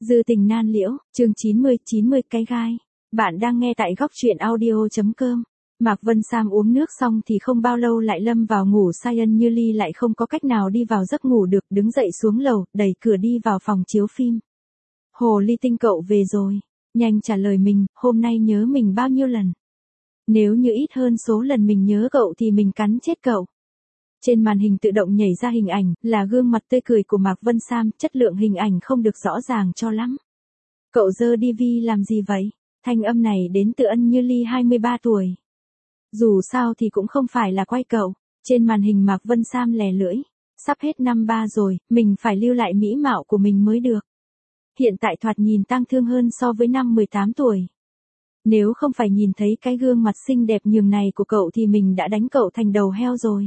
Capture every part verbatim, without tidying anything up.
Dư tình nan liễu, chương chín mươi, chín mươi cái gai. Bạn đang nghe tại góc truyện audio.com. Mạc Vân Sam uống nước xong thì không bao lâu lại lâm vào ngủ say. Ân Như Ly lại không có cách nào đi vào giấc ngủ được, đứng dậy xuống lầu, đẩy cửa đi vào phòng chiếu phim. Hồ ly tinh cậu về rồi. Nhanh trả lời mình, hôm nay nhớ mình bao nhiêu lần? Nếu như ít hơn số lần mình nhớ cậu thì mình cắn chết cậu. Trên màn hình tự động nhảy ra hình ảnh, là gương mặt tươi cười của Mạc Vân Sam, chất lượng hình ảnh không được rõ ràng cho lắm. Cậu giơ đi vi làm gì vậy? Thanh âm này đến từ Ân Như Ly hai mươi ba tuổi. Dù sao thì cũng không phải là quay cậu. Trên màn hình Mạc Vân Sam lè lưỡi. Sắp hết năm ba rồi, mình phải lưu lại mỹ mạo của mình mới được. Hiện tại thoạt nhìn tang thương hơn so với năm mười tám tuổi. Nếu không phải nhìn thấy cái gương mặt xinh đẹp nhường này của cậu thì mình đã đánh cậu thành đầu heo rồi.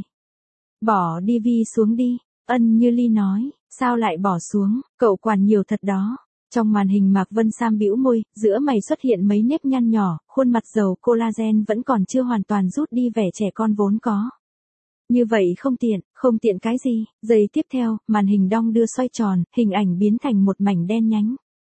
Bỏ đi vi xuống đi, Ân Như Ly nói, sao lại bỏ xuống, cậu quản nhiều thật đó. Trong màn hình Mạc Vân Sam bĩu môi, giữa mày xuất hiện mấy nếp nhăn nhỏ, khuôn mặt giàu collagen vẫn còn chưa hoàn toàn rút đi vẻ trẻ con vốn có. Như vậy không tiện, không tiện cái gì, giây tiếp theo, màn hình đong đưa xoay tròn, hình ảnh biến thành một mảnh đen nhánh.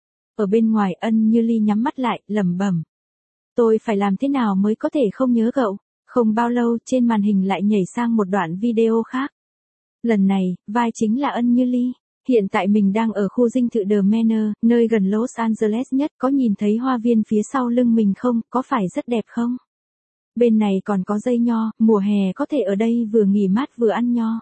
Ở bên ngoài Ân Như Ly nhắm mắt lại, lẩm bẩm. Tôi phải làm thế nào mới có thể không nhớ cậu? Không bao lâu trên màn hình lại nhảy sang một đoạn video khác. Lần này, vai chính là Ân Như Ly. Hiện tại mình đang ở khu dinh thự The Manor, nơi gần Los Angeles nhất. Có nhìn thấy hoa viên phía sau lưng mình không? Có phải rất đẹp không? Bên này còn có dây nho, mùa hè có thể ở đây vừa nghỉ mát vừa ăn nho.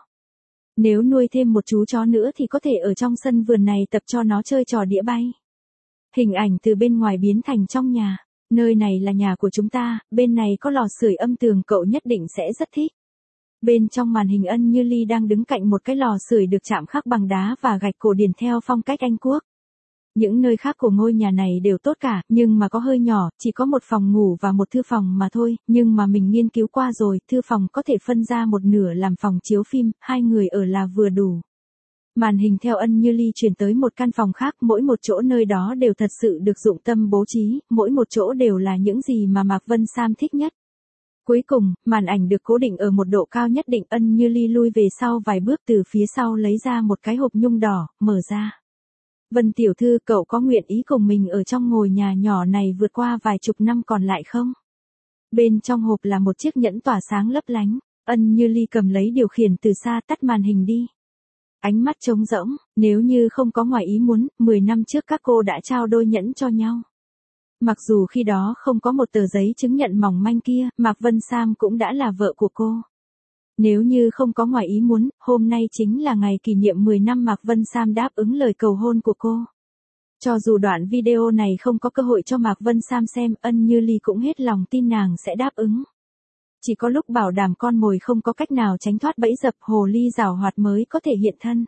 Nếu nuôi thêm một chú chó nữa thì có thể ở trong sân vườn này tập cho nó chơi trò đĩa bay. Hình ảnh từ bên ngoài biến thành trong nhà. Nơi này là nhà của chúng ta, bên này có lò sưởi âm tường, cậu nhất định sẽ rất thích. Bên trong màn hình Ân Như Ly đang đứng cạnh một cái lò sưởi được chạm khắc bằng đá và gạch cổ điển theo phong cách Anh Quốc. Những nơi khác của ngôi nhà này đều tốt cả, nhưng mà có hơi nhỏ, chỉ có một phòng ngủ và một thư phòng mà thôi, nhưng mà mình nghiên cứu qua rồi, thư phòng có thể phân ra một nửa làm phòng chiếu phim, hai người ở là vừa đủ. Màn hình theo Ân Như Ly chuyển tới một căn phòng khác, mỗi một chỗ nơi đó đều thật sự được dụng tâm bố trí, mỗi một chỗ đều là những gì mà Mạc Vân Sam thích nhất. Cuối cùng, màn ảnh được cố định ở một độ cao nhất định. Ân Như Ly lui về sau vài bước, từ phía sau lấy ra một cái hộp nhung đỏ, mở ra. Vân tiểu thư, cậu có nguyện ý cùng mình ở trong ngôi nhà nhỏ này vượt qua vài chục năm còn lại không? Bên trong hộp là một chiếc nhẫn tỏa sáng lấp lánh. Ân Như Ly cầm lấy điều khiển từ xa, tắt màn hình đi. Ánh mắt trống rỗng, nếu như không có ngoài ý muốn, mười năm trước các cô đã trao đôi nhẫn cho nhau. Mặc dù khi đó không có một tờ giấy chứng nhận mỏng manh kia, Mạc Vân Sam cũng đã là vợ của cô. Nếu như không có ngoài ý muốn, hôm nay chính là ngày kỷ niệm mười năm Mạc Vân Sam đáp ứng lời cầu hôn của cô. Cho dù đoạn video này không có cơ hội cho Mạc Vân Sam xem, Ân Như Ly cũng hết lòng tin nàng sẽ đáp ứng. Chỉ có lúc bảo đảm con mồi không có cách nào tránh thoát bẫy dập, hồ ly giảo hoạt mới có thể hiện thân.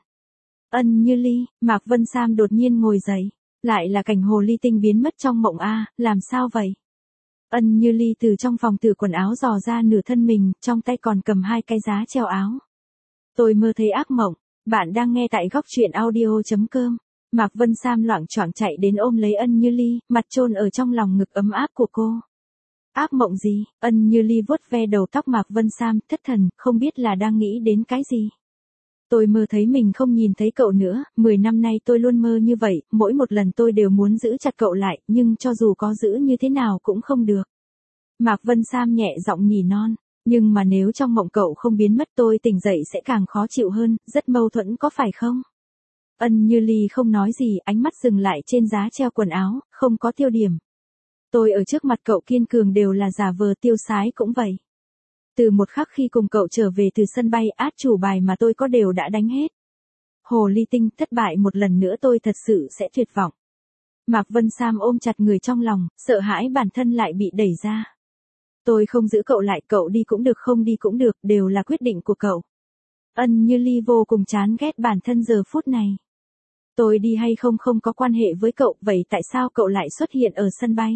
Ân Như Ly, Mạc Vân Sam đột nhiên ngồi dậy. Lại là cảnh hồ ly tinh biến mất trong mộng a, làm sao vậy? Ân Như Ly từ trong phòng từ quần áo dò ra nửa thân mình, trong tay còn cầm hai cái giá treo áo. Tôi mơ thấy ác mộng. Bạn đang nghe tại góc truyện audio.com. Mạc Vân Sam loạng choạng chạy đến ôm lấy Ân Như Ly, mặt chôn ở trong lòng ngực ấm áp của cô. Ác mộng gì? Ân Như Ly vuốt ve đầu tóc Mạc Vân Sam, thất thần, không biết là đang nghĩ đến cái gì. Tôi mơ thấy mình không nhìn thấy cậu nữa, mười năm nay tôi luôn mơ như vậy, mỗi một lần tôi đều muốn giữ chặt cậu lại, nhưng cho dù có giữ như thế nào cũng không được. Mạc Vân Sam nhẹ giọng nhỉ non, nhưng mà nếu trong mộng cậu không biến mất tôi tỉnh dậy sẽ càng khó chịu hơn, rất mâu thuẫn có phải không? Ân Như Ly không nói gì, ánh mắt dừng lại trên giá treo quần áo, không có tiêu điểm. Tôi ở trước mặt cậu kiên cường đều là giả vờ, tiêu sái cũng vậy. Từ một khắc khi cùng cậu trở về từ sân bay, át chủ bài mà tôi có đều đã đánh hết. Hồ ly tinh, thất bại một lần nữa tôi thật sự sẽ tuyệt vọng. Mạc Vân Sam ôm chặt người trong lòng, sợ hãi bản thân lại bị đẩy ra. Tôi không giữ cậu lại, cậu đi cũng được không đi cũng được, đều là quyết định của cậu. Ân Như Ly vô cùng chán ghét bản thân giờ phút này. Tôi đi hay không không có quan hệ với cậu, vậy tại sao cậu lại xuất hiện ở sân bay?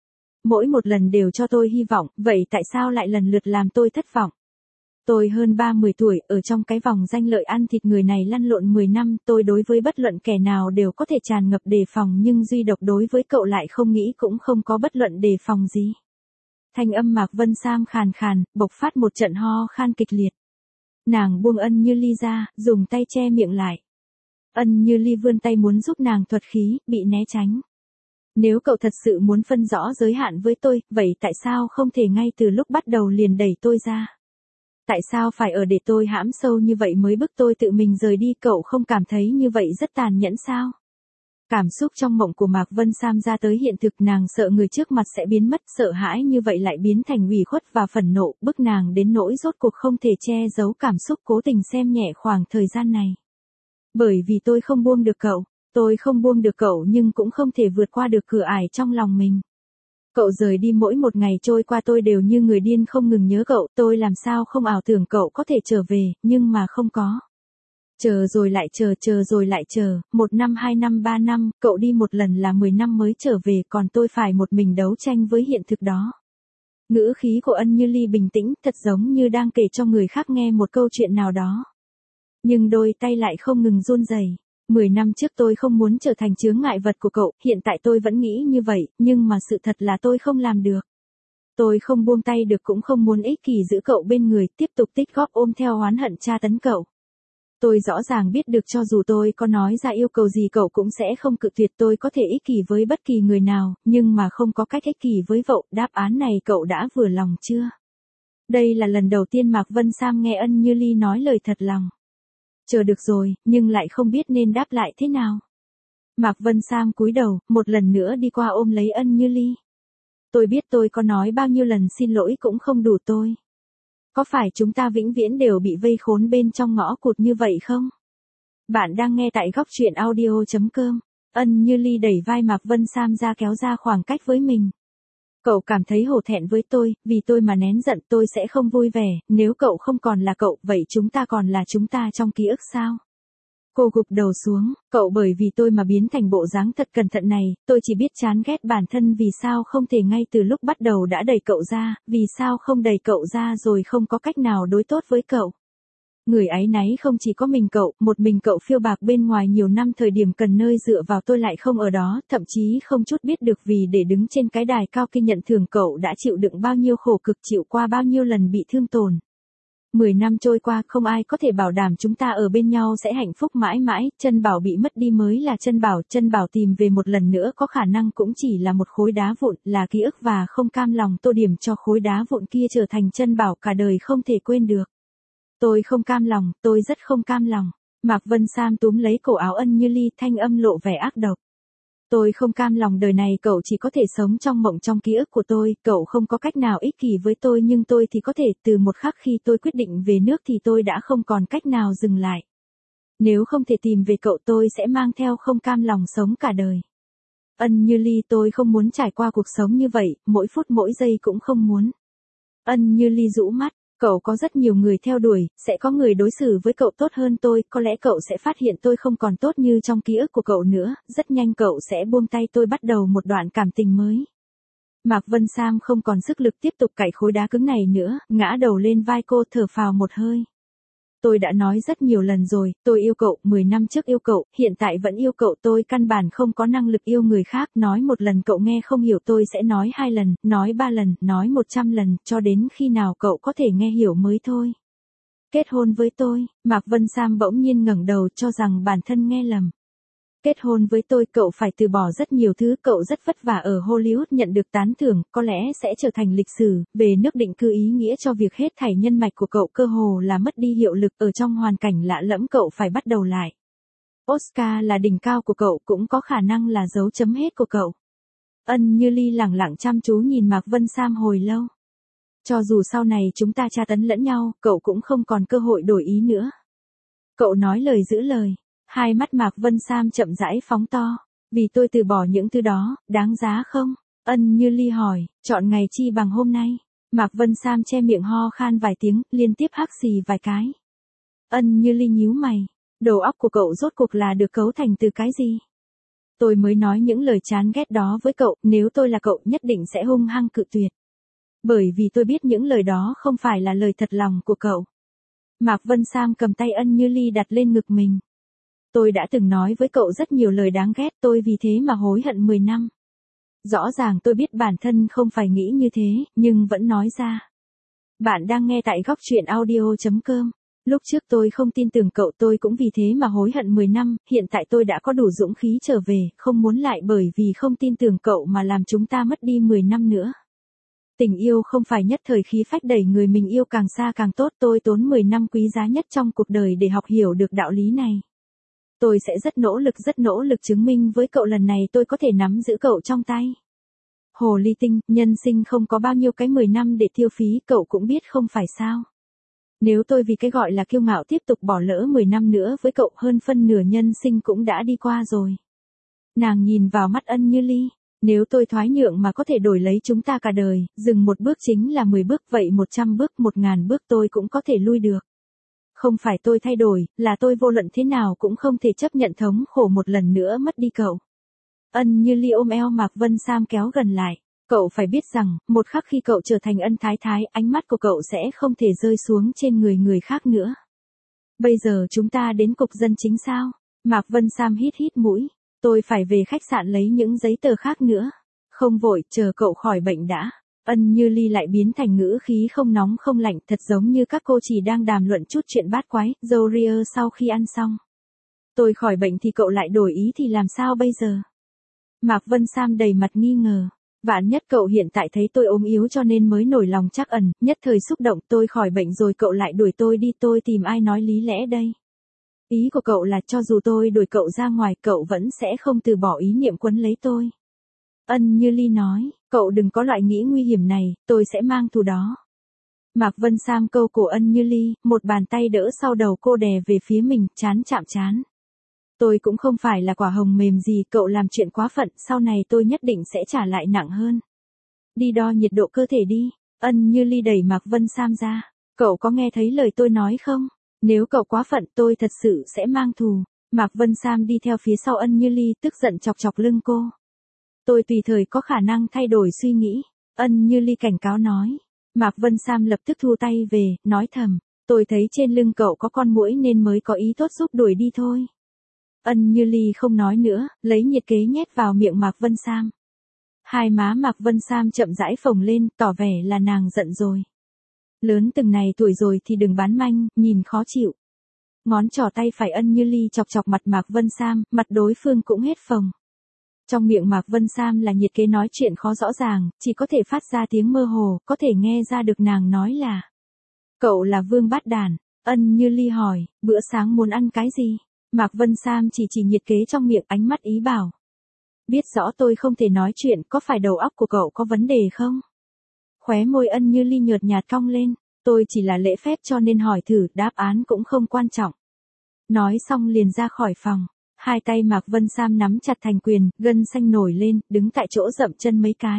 Mỗi một lần đều cho tôi hy vọng, vậy tại sao lại lần lượt làm tôi thất vọng? Tôi hơn ba mươi tuổi, ở trong cái vòng danh lợi ăn thịt người này lăn lộn mười năm, tôi đối với bất luận kẻ nào đều có thể tràn ngập đề phòng, nhưng duy độc đối với cậu lại không nghĩ cũng không có bất luận đề phòng gì. Thanh âm Mạc Vân Sam khàn khàn, bộc phát một trận ho khan kịch liệt. Nàng buông Ân Như Ly ra, dùng tay che miệng lại. Ân Như Ly vươn tay muốn giúp nàng thuật khí, bị né tránh. Nếu cậu thật sự muốn phân rõ giới hạn với tôi, vậy tại sao không thể ngay từ lúc bắt đầu liền đẩy tôi ra? Tại sao phải ở để tôi hãm sâu như vậy mới bức tôi tự mình rời đi, cậu không cảm thấy như vậy rất tàn nhẫn sao? Cảm xúc trong mộng của Mạc Vân Sam ra tới hiện thực, nàng sợ người trước mặt sẽ biến mất, sợ hãi như vậy lại biến thành ủy khuất và phẫn nộ, bức nàng đến nỗi rốt cuộc không thể che giấu cảm xúc, cố tình xem nhẹ khoảng thời gian này. Bởi vì tôi không buông được cậu, tôi không buông được cậu nhưng cũng không thể vượt qua được cửa ải trong lòng mình. Cậu rời đi, mỗi một ngày trôi qua tôi đều như người điên không ngừng nhớ cậu, tôi làm sao không ảo tưởng cậu có thể trở về, nhưng mà không có. Chờ rồi lại chờ, chờ rồi lại chờ, một năm, hai năm, ba năm, cậu đi một lần là mười năm mới trở về, còn tôi phải một mình đấu tranh với hiện thực đó. Ngữ khí của Ân Như Ly bình tĩnh, thật giống như đang kể cho người khác nghe một câu chuyện nào đó. Nhưng đôi tay lại không ngừng run rẩy. Mười năm trước tôi không muốn trở thành chướng ngại vật của cậu, hiện tại tôi vẫn nghĩ như vậy, nhưng mà sự thật là tôi không làm được. Tôi không buông tay được, cũng không muốn ích kỷ giữ cậu bên người, tiếp tục tích góp ôm theo oán hận tra tấn cậu. Tôi rõ ràng biết được cho dù tôi có nói ra yêu cầu gì cậu cũng sẽ không cự tuyệt, tôi có thể ích kỷ với bất kỳ người nào, nhưng mà không có cách ích kỷ với cậu, đáp án này cậu đã vừa lòng chưa? Đây là lần đầu tiên Mạc Vân Sam nghe Ân Như Ly nói lời thật lòng. Chờ được rồi, nhưng lại không biết nên đáp lại thế nào. Mạc Vân Sam cúi đầu, một lần nữa đi qua ôm lấy Ân Như Ly. Tôi biết tôi có nói bao nhiêu lần xin lỗi cũng không đủ tôi. Có phải chúng ta vĩnh viễn đều bị vây khốn bên trong ngõ cụt như vậy không? Bạn đang nghe tại góc truyện audio chấm com. Ân Như Ly đẩy vai Mạc Vân Sam ra, kéo ra khoảng cách với mình. Cậu cảm thấy hổ thẹn với tôi, vì tôi mà nén giận, tôi sẽ không vui vẻ, nếu cậu không còn là cậu, vậy chúng ta còn là chúng ta trong ký ức sao? Cô gục đầu xuống, cậu bởi vì tôi mà biến thành bộ dáng thật cẩn thận này, tôi chỉ biết chán ghét bản thân, vì sao không thể ngay từ lúc bắt đầu đã đẩy cậu ra, vì sao không đẩy cậu ra rồi không có cách nào đối tốt với cậu. Người áy náy không chỉ có mình cậu, một mình cậu phiêu bạc bên ngoài nhiều năm, thời điểm cần nơi dựa vào tôi lại không ở đó, thậm chí không chút biết được vì để đứng trên cái đài cao kia nhận thưởng cậu đã chịu đựng bao nhiêu khổ cực, chịu qua bao nhiêu lần bị thương tổn. Mười năm trôi qua, không ai có thể bảo đảm chúng ta ở bên nhau sẽ hạnh phúc mãi mãi, chân bảo bị mất đi mới là chân bảo, chân bảo tìm về một lần nữa có khả năng cũng chỉ là một khối đá vụn, là ký ức và không cam lòng tô điểm cho khối đá vụn kia trở thành chân bảo cả đời không thể quên được. Tôi không cam lòng, tôi rất không cam lòng. Mạc Vân Sam túm lấy cổ áo Ân Như Ly, thanh âm lộ vẻ ác độc. Tôi không cam lòng đời này cậu chỉ có thể sống trong mộng trong ký ức của tôi, cậu không có cách nào ích kỷ với tôi, nhưng tôi thì có thể, từ một khắc khi tôi quyết định về nước thì tôi đã không còn cách nào dừng lại. Nếu không thể tìm về cậu, tôi sẽ mang theo không cam lòng sống cả đời. Ân Như Ly, tôi không muốn trải qua cuộc sống như vậy, mỗi phút mỗi giây cũng không muốn. Ân Như Ly rũ mắt. Cậu có rất nhiều người theo đuổi, sẽ có người đối xử với cậu tốt hơn tôi, có lẽ cậu sẽ phát hiện tôi không còn tốt như trong ký ức của cậu nữa, rất nhanh cậu sẽ buông tay tôi, bắt đầu một đoạn cảm tình mới. Mạc Vân Sam không còn sức lực tiếp tục cạy khối đá cứng này nữa, ngã đầu lên vai cô, thở phào một hơi. Tôi đã nói rất nhiều lần rồi, tôi yêu cậu, mười năm trước yêu cậu, hiện tại vẫn yêu cậu, tôi căn bản không có năng lực yêu người khác, nói một lần cậu nghe không hiểu tôi sẽ nói hai lần, nói ba lần, nói một trăm lần, cho đến khi nào cậu có thể nghe hiểu mới thôi. Kết hôn với tôi, Mạc Vân Sam bỗng nhiên ngẩng đầu, cho rằng bản thân nghe lầm. Kết hôn với tôi, cậu phải từ bỏ rất nhiều thứ, cậu rất vất vả ở Hollywood nhận được tán thưởng, có lẽ sẽ trở thành lịch sử, về nước định cư ý nghĩa cho việc hết thảy nhân mạch của cậu cơ hồ là mất đi hiệu lực, ở trong hoàn cảnh lạ lẫm cậu phải bắt đầu lại. Oscar là đỉnh cao của cậu, cũng có khả năng là dấu chấm hết của cậu. Ân Như Ly lẳng lặng chăm chú nhìn Mạc Vân Sam hồi lâu. Cho dù sau này chúng ta tra tấn lẫn nhau, cậu cũng không còn cơ hội đổi ý nữa. Cậu nói lời giữ lời. Hai mắt Mạc Vân Sam chậm rãi phóng to. Vì tôi từ bỏ những thứ đó, đáng giá không? Ân Như Ly hỏi, chọn ngày chi bằng hôm nay. Mạc Vân Sam che miệng ho khan vài tiếng, liên tiếp hắc xì vài cái. Ân Như Ly nhíu mày. Đầu óc của cậu rốt cuộc là được cấu thành từ cái gì? Tôi mới nói những lời chán ghét đó với cậu, nếu tôi là cậu nhất định sẽ hung hăng cự tuyệt. Bởi vì tôi biết những lời đó không phải là lời thật lòng của cậu. Mạc Vân Sam cầm tay Ân Như Ly đặt lên ngực mình. Tôi đã từng nói với cậu rất nhiều lời đáng ghét, tôi vì thế mà hối hận mười năm. Rõ ràng tôi biết bản thân không phải nghĩ như thế, nhưng vẫn nói ra. Bạn đang nghe tại góc truyện audio chấm com. Lúc trước tôi không tin tưởng cậu, tôi cũng vì thế mà hối hận mười năm, hiện tại tôi đã có đủ dũng khí trở về, không muốn lại bởi vì không tin tưởng cậu mà làm chúng ta mất đi mười năm nữa. Tình yêu không phải nhất thời khí phách đẩy người mình yêu càng xa càng tốt, tôi tốn mười năm quý giá nhất trong cuộc đời để học hiểu được đạo lý này. Tôi sẽ rất nỗ lực rất nỗ lực chứng minh với cậu lần này tôi có thể nắm giữ cậu trong tay. Hồ ly tinh, nhân sinh không có bao nhiêu cái mười năm để tiêu phí, cậu cũng biết không phải sao. Nếu tôi vì cái gọi là kiêu ngạo tiếp tục bỏ lỡ mười năm nữa với cậu, hơn phân nửa nhân sinh cũng đã đi qua rồi. Nàng nhìn vào mắt Ân Như Ly, nếu tôi thoái nhượng mà có thể đổi lấy chúng ta cả đời, dừng một bước chính là mười bước, vậy một trăm bước, một ngàn bước tôi cũng có thể lui được. Không phải tôi thay đổi, là tôi vô luận thế nào cũng không thể chấp nhận thống khổ một lần nữa mất đi cậu. Ân Như Ly ôm eo Mạc Vân Sam kéo gần lại. Cậu phải biết rằng, một khắc khi cậu trở thành Ân Thái Thái, ánh mắt của cậu sẽ không thể rơi xuống trên người người khác nữa. Bây giờ chúng ta đến cục dân chính sao? Mạc Vân Sam hít hít mũi. Tôi phải về khách sạn lấy những giấy tờ khác nữa. Không vội, chờ cậu khỏi bệnh đã. Ân Như Ly lại biến thành ngữ khí không nóng không lạnh, thật giống như các cô chỉ đang đàm luận chút chuyện bát quái. Joria sau khi ăn xong. Tôi khỏi bệnh thì cậu lại đổi ý thì làm sao bây giờ? Mạc Vân Sam đầy mặt nghi ngờ. Vạn nhất cậu hiện tại thấy tôi ốm yếu cho nên mới nổi lòng trắc ẩn, nhất thời xúc động, tôi khỏi bệnh rồi cậu lại đuổi tôi đi, tôi tìm ai nói lý lẽ đây? Ý của cậu là cho dù tôi đuổi cậu ra ngoài, cậu vẫn sẽ không từ bỏ ý niệm quấn lấy tôi. Ân Như Ly nói, cậu đừng có loại nghĩ nguy hiểm này, tôi sẽ mang thù đó. Mạc Vân Sam câu cổ Ân Như Ly, một bàn tay đỡ sau đầu cô đè về phía mình, chán chạm chán. Tôi cũng không phải là quả hồng mềm gì, cậu làm chuyện quá phận, sau này tôi nhất định sẽ trả lại nặng hơn. Đi đo nhiệt độ cơ thể đi. Ân Như Ly đẩy Mạc Vân Sam ra. Cậu có nghe thấy lời tôi nói không? Nếu cậu quá phận tôi thật sự sẽ mang thù. Mạc Vân Sam đi theo phía sau Ân Như Ly, tức giận chọc chọc lưng cô. Tôi tùy thời có khả năng thay đổi suy nghĩ. Ân Như Ly cảnh cáo nói. Mạc Vân Sam lập tức thu tay về, nói thầm. Tôi thấy trên lưng cậu có con muỗi nên mới có ý tốt giúp đuổi đi thôi. Ân Như Ly không nói nữa, lấy nhiệt kế nhét vào miệng Mạc Vân Sam. Hai má Mạc Vân Sam chậm rãi phồng lên, tỏ vẻ là nàng giận rồi. Lớn từng này tuổi rồi thì đừng bán manh, nhìn khó chịu. Ngón trỏ tay phải Ân Như Ly chọc chọc mặt Mạc Vân Sam, mặt đối phương cũng hết phồng. Trong miệng Mạc Vân Sam là nhiệt kế nói chuyện khó rõ ràng, chỉ có thể phát ra tiếng mơ hồ, có thể nghe ra được nàng nói là. Cậu là vương bát đàn. Ân Như Ly hỏi, bữa sáng muốn ăn cái gì? Mạc Vân Sam chỉ chỉ nhiệt kế trong miệng, ánh mắt ý bảo. Biết rõ tôi không thể nói chuyện, có phải đầu óc của cậu có vấn đề không? Khóe môi Ân Như Ly nhợt nhạt cong lên, tôi chỉ là lễ phép cho nên hỏi thử, đáp án cũng không quan trọng. Nói xong liền ra khỏi phòng, hai tay Mạc Vân Sam nắm chặt thành quyền, gân xanh nổi lên, đứng tại chỗ dậm chân mấy cái.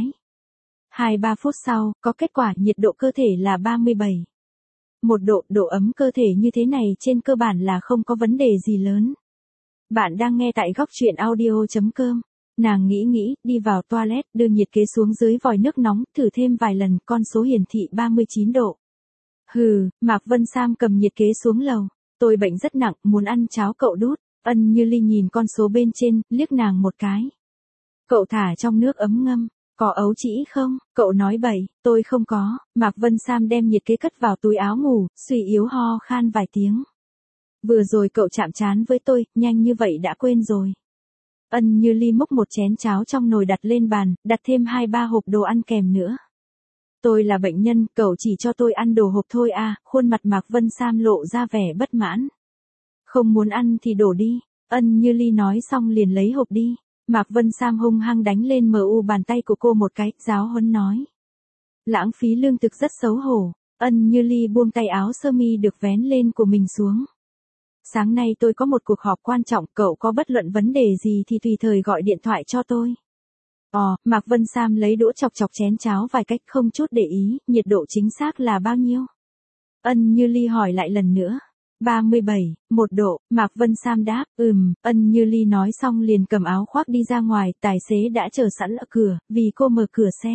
Hai ba phút sau, có kết quả, nhiệt độ cơ thể là ba mươi bảy. Một độ, độ ấm cơ thể như thế này trên cơ bản là không có vấn đề gì lớn. Bạn đang nghe tại góc truyện audio chấm com. Nàng nghĩ nghĩ, đi vào toilet, đưa nhiệt kế xuống dưới vòi nước nóng, thử thêm vài lần, con số hiển thị ba mươi chín độ. Hừ, Mạc Vân Sam cầm nhiệt kế xuống lầu. Tôi bệnh rất nặng, muốn ăn cháo cậu đút. Ân Như Ly nhìn con số bên trên, liếc nàng một cái. Cậu thả trong nước ấm ngâm. Có ấu trĩ không? Cậu nói bậy, tôi không có. Mạc Vân Sam đem nhiệt kế cất vào túi áo ngủ, suy yếu ho khan vài tiếng. Vừa rồi cậu chạm trán với tôi, nhanh như vậy đã quên rồi. Ân Như Ly múc một chén cháo trong nồi đặt lên bàn, đặt thêm hai ba hộp đồ ăn kèm nữa. Tôi là bệnh nhân, cậu chỉ cho tôi ăn đồ hộp thôi à, khuôn mặt Mạc Vân Sam lộ ra vẻ bất mãn. Không muốn ăn thì đổ đi. Ân Như Ly nói xong liền lấy hộp đi. Mạc Vân Sam hung hăng đánh lên mờ u bàn tay của cô một cái, giáo huấn nói. Lãng phí lương thực rất xấu hổ. Ân Như Ly buông tay áo sơ mi được vén lên của mình xuống. Sáng nay tôi có một cuộc họp quan trọng, cậu có bất luận vấn đề gì thì tùy thời gọi điện thoại cho tôi. Ồ, Mạc Vân Sam lấy đũa chọc chọc chén cháo vài cách không chút để ý, nhiệt độ chính xác là bao nhiêu? Ân Như Ly hỏi lại lần nữa. ba mươi bảy, một độ, Mạc Vân Sam đáp, ừm, Ân Như Ly nói xong liền cầm áo khoác đi ra ngoài, tài xế đã chờ sẵn ở cửa, vì cô mở cửa xe.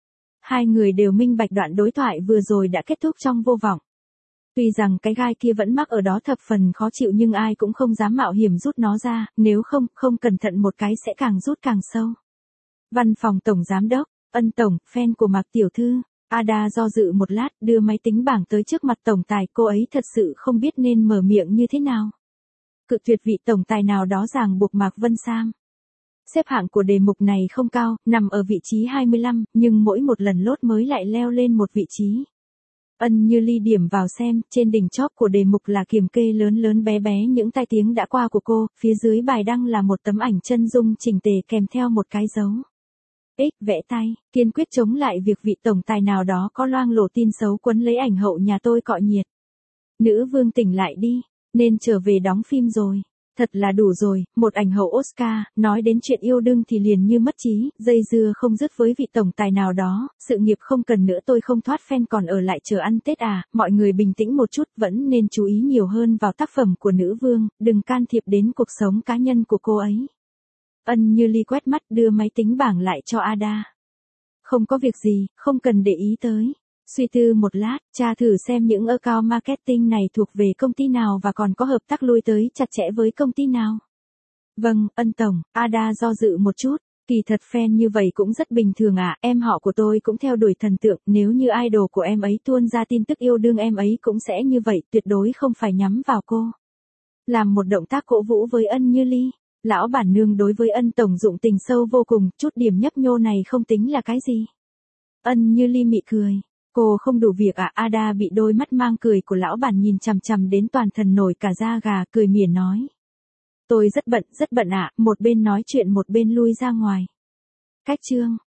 Hai người đều minh bạch đoạn đối thoại vừa rồi đã kết thúc trong vô vọng. Tuy rằng cái gai kia vẫn mắc ở đó thập phần khó chịu nhưng ai cũng không dám mạo hiểm rút nó ra, nếu không, không cẩn thận một cái sẽ càng rút càng sâu. Văn phòng Tổng Giám đốc, Ân Tổng, fan của Mạc Tiểu Thư. Ada do dự một lát, đưa máy tính bảng tới trước mặt tổng tài, cô ấy thật sự không biết nên mở miệng như thế nào. Cự tuyệt vị tổng tài nào đó ràng buộc Mạc Vân Sam. Xếp hạng của đề mục này không cao, nằm ở vị trí hai mươi lăm, nhưng mỗi một lần lốt mới lại leo lên một vị trí. Ân Như Ly điểm vào xem, trên đỉnh chóp của đề mục là kiểm kê lớn lớn bé bé những tai tiếng đã qua của cô, phía dưới bài đăng là một tấm ảnh chân dung chỉnh tề kèm theo một cái dấu X vẽ tay, kiên quyết chống lại việc vị tổng tài nào đó có loang lổ tin xấu quấn lấy ảnh hậu nhà tôi cọ nhiệt. Nữ vương tỉnh lại đi, nên trở về đóng phim rồi. Thật là đủ rồi, một ảnh hậu Oscar, nói đến chuyện yêu đương thì liền như mất trí, dây dưa không dứt với vị tổng tài nào đó, sự nghiệp không cần nữa, tôi không thoát fan còn ở lại chờ ăn Tết à, mọi người bình tĩnh một chút, vẫn nên chú ý nhiều hơn vào tác phẩm của nữ vương, đừng can thiệp đến cuộc sống cá nhân của cô ấy. Ân Như Ly quét mắt đưa máy tính bảng lại cho Ada. Không có việc gì, không cần để ý tới. Suy tư một lát, tra thử xem những account marketing này thuộc về công ty nào và còn có hợp tác lui tới chặt chẽ với công ty nào. Vâng, Ân tổng, Ada do dự một chút, kỳ thật fan như vậy cũng rất bình thường ạ, à. Em họ của tôi cũng theo đuổi thần tượng, nếu như idol của em ấy tuôn ra tin tức yêu đương em ấy cũng sẽ như vậy, tuyệt đối không phải nhắm vào cô. Làm một động tác cổ vũ với Ân Như Ly, lão bản nương đối với Ân tổng dụng tình sâu vô cùng, chút điểm nhấp nhô này không tính là cái gì. Ân Như Ly mị cười. Cô không đủ việc à? Ada bị đôi mắt mang cười của lão bản nhìn chằm chằm đến toàn thân nổi cả da gà, cười mỉa nói. Tôi rất bận, rất bận ạ, à. Một bên nói chuyện một bên lui ra ngoài. Cách chương.